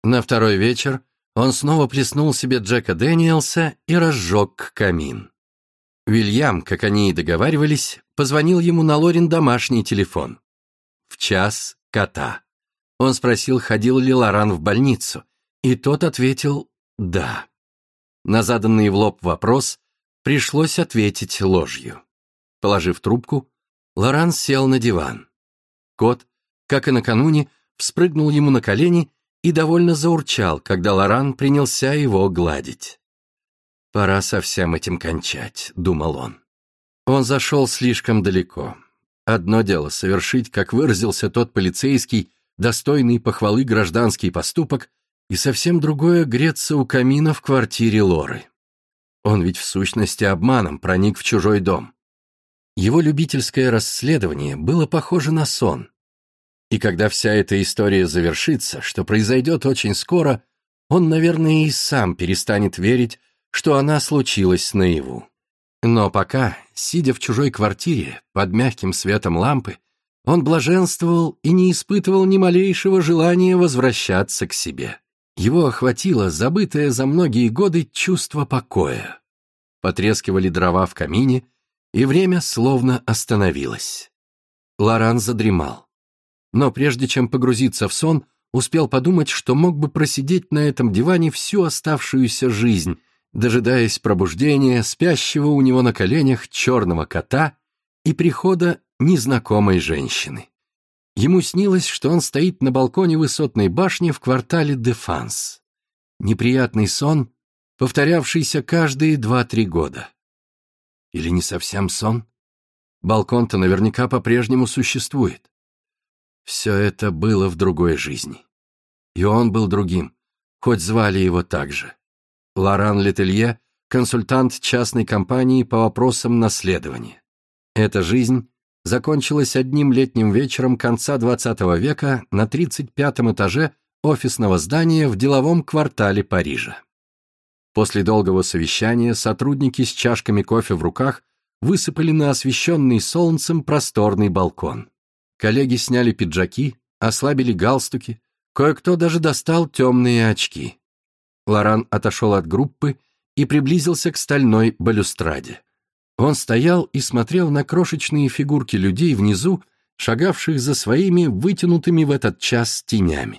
На второй вечер он снова плеснул себе Джека Дэниелса и разжег камин. Уильям, как они и договаривались, позвонил ему на Лорин домашний телефон. В час кота. Он спросил, ходил ли Лоран в больницу, и тот ответил «да». На заданный в лоб вопрос пришлось ответить ложью. Положив трубку, Лоран сел на диван. Кот, как и накануне, вспрыгнул ему на колени и довольно заурчал, когда Лоран принялся его гладить. «Пора со всем этим кончать», — думал он. Он зашел слишком далеко. Одно дело совершить, как выразился тот полицейский, достойный похвалы гражданский поступок, и совсем другое — греться у камина в квартире Лоры. Он ведь в сущности обманом проник в чужой дом. Его любительское расследование было похоже на сон. И когда вся эта история завершится, что произойдет очень скоро, он, наверное, и сам перестанет верить, что она случилась наяву. Но пока, сидя в чужой квартире под мягким светом лампы, он блаженствовал и не испытывал ни малейшего желания возвращаться к себе. Его охватило забытое за многие годы чувство покоя. Потрескивали дрова в камине, и время словно остановилось. Лоран задремал. Но прежде чем погрузиться в сон, успел подумать, что мог бы просидеть на этом диване всю оставшуюся жизнь, дожидаясь пробуждения спящего у него на коленях черного кота и прихода незнакомой женщины. Ему снилось, что он стоит на балконе высотной башни в квартале Дефанс. Неприятный сон, повторявшийся каждые 2-3 года. Или не совсем сон? Балкон-то наверняка по-прежнему существует. Все это было в другой жизни. И он был другим, хоть звали его так же. Лоран Летелье, консультант частной компании по вопросам наследования. Эта жизнь закончилась одним летним вечером конца XX века на 35-м этаже офисного здания в деловом квартале Парижа. После долгого совещания сотрудники с чашками кофе в руках высыпали на освещенный солнцем просторный балкон. Коллеги сняли пиджаки, ослабили галстуки, кое-кто даже достал темные очки. Лоран отошел от группы и приблизился к стальной балюстраде. Он стоял и смотрел на крошечные фигурки людей внизу, шагавших за своими вытянутыми в этот час тенями.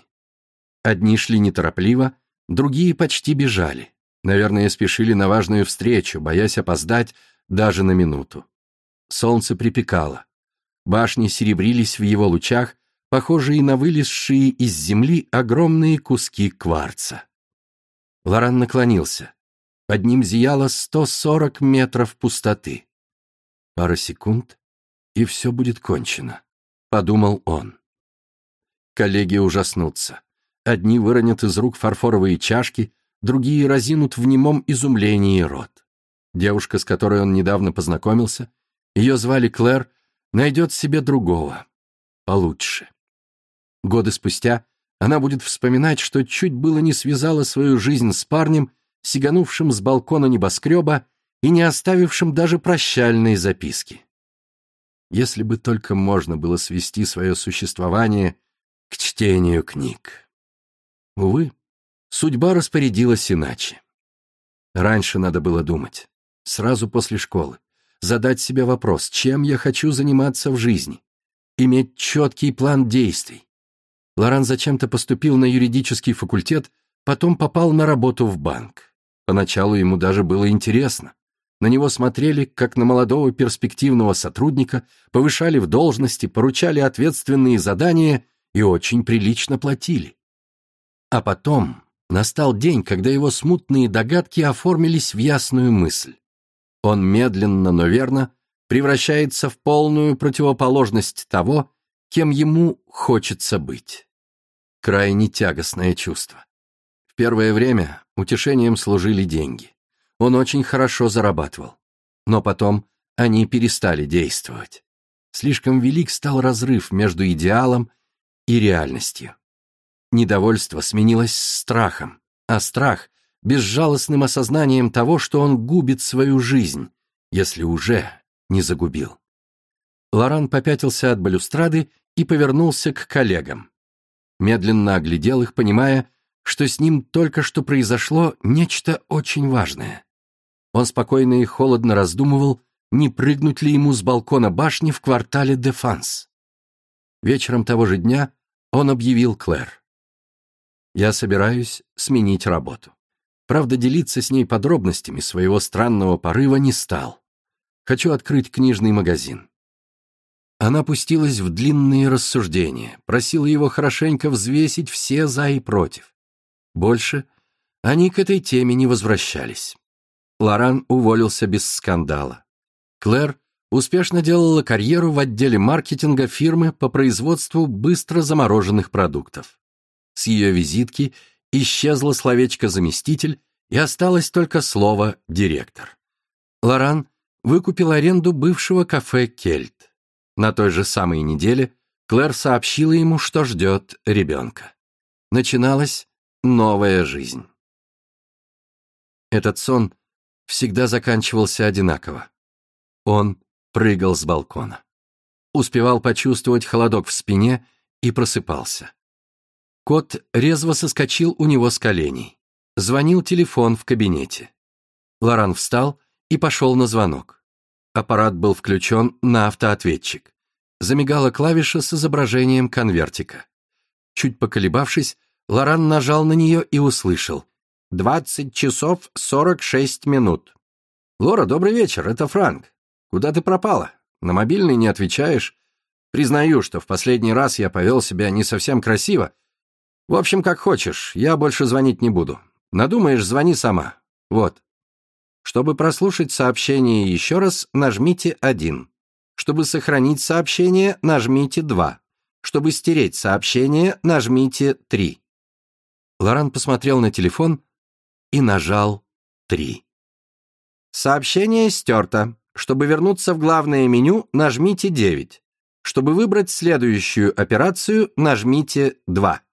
Одни шли неторопливо, другие почти бежали. Наверное, спешили на важную встречу, боясь опоздать даже на минуту. Солнце припекало. Башни серебрились в его лучах, похожие на вылезшие из земли огромные куски кварца. Лоран наклонился. Под ним зияло 140 метров пустоты. Пара секунд, и все будет кончено, подумал он. Коллеги ужаснутся. Одни выронят из рук фарфоровые чашки, другие разинут в немом изумлении рот. Девушка, с которой он недавно познакомился, ее звали Клэр, найдет себе другого, получше. Годы спустя она будет вспоминать, что чуть было не связала свою жизнь с парнем, сиганувшим с балкона небоскреба и не оставившим даже прощальной записки. Если бы только можно было свести свое существование к чтению книг. Увы, судьба распорядилась иначе. Раньше надо было думать, сразу после школы, задать себе вопрос, чем я хочу заниматься в жизни, иметь четкий план действий. Лоран зачем-то поступил на юридический факультет, потом попал на работу в банк. Поначалу ему даже было интересно. На него смотрели, как на молодого перспективного сотрудника, повышали в должности, поручали ответственные задания и очень прилично платили. А потом настал день, когда его смутные догадки оформились в ясную мысль. Он медленно, но верно превращается в полную противоположность того, кем ему хочется быть. Крайне тягостное чувство. В первое время утешением служили деньги. Он очень хорошо зарабатывал. Но потом они перестали действовать. Слишком велик стал разрыв между идеалом и реальностью. Недовольство сменилось страхом, а страх — безжалостным осознанием того, что он губит свою жизнь, если уже не загубил. Лоран попятился от балюстрады и повернулся к коллегам. Медленно оглядел их, понимая, что с ним только что произошло нечто очень важное. Он спокойно и холодно раздумывал, не прыгнуть ли ему с балкона башни в квартале Дефанс. Вечером того же дня он объявил Клэр: «Я собираюсь сменить работу». Правда, делиться с ней подробностями своего странного порыва не стал. «Хочу открыть книжный магазин». Она пустилась в длинные рассуждения, просила его хорошенько взвесить все «за» и «против». Больше они к этой теме не возвращались. Лоран уволился без скандала. Клэр успешно делала карьеру в отделе маркетинга фирмы по производству быстро замороженных продуктов. С ее визитки исчезло словечко «заместитель» и осталось только слово «директор». Лоран выкупил аренду бывшего кафе «Кельт». На той же самой неделе Клэр сообщила ему, что ждет ребенка. Начиналась новая жизнь. Этот сон всегда заканчивался одинаково. Он прыгал с балкона. Успевал почувствовать холодок в спине и просыпался. Кот резво соскочил у него с коленей. Звонил телефон в кабинете. Лоран встал и пошел на звонок. Аппарат был включен на автоответчик. Замигала клавиша с изображением конвертика. Чуть поколебавшись, Лоран нажал на нее и услышал: 20 часов 46 минут. «Лора, добрый вечер, это Франк. Куда ты пропала? На мобильный не отвечаешь. Признаю, что в последний раз я повел себя не совсем красиво. В общем, как хочешь, я больше звонить не буду. Надумаешь, звони сама. Вот. Чтобы прослушать сообщение еще раз, нажмите 1. Чтобы сохранить сообщение, нажмите 2. Чтобы стереть сообщение, нажмите 3». Лоран посмотрел на телефон и нажал 3. «Сообщение стерто. Чтобы вернуться в главное меню, нажмите 9. Чтобы выбрать следующую операцию, нажмите 2».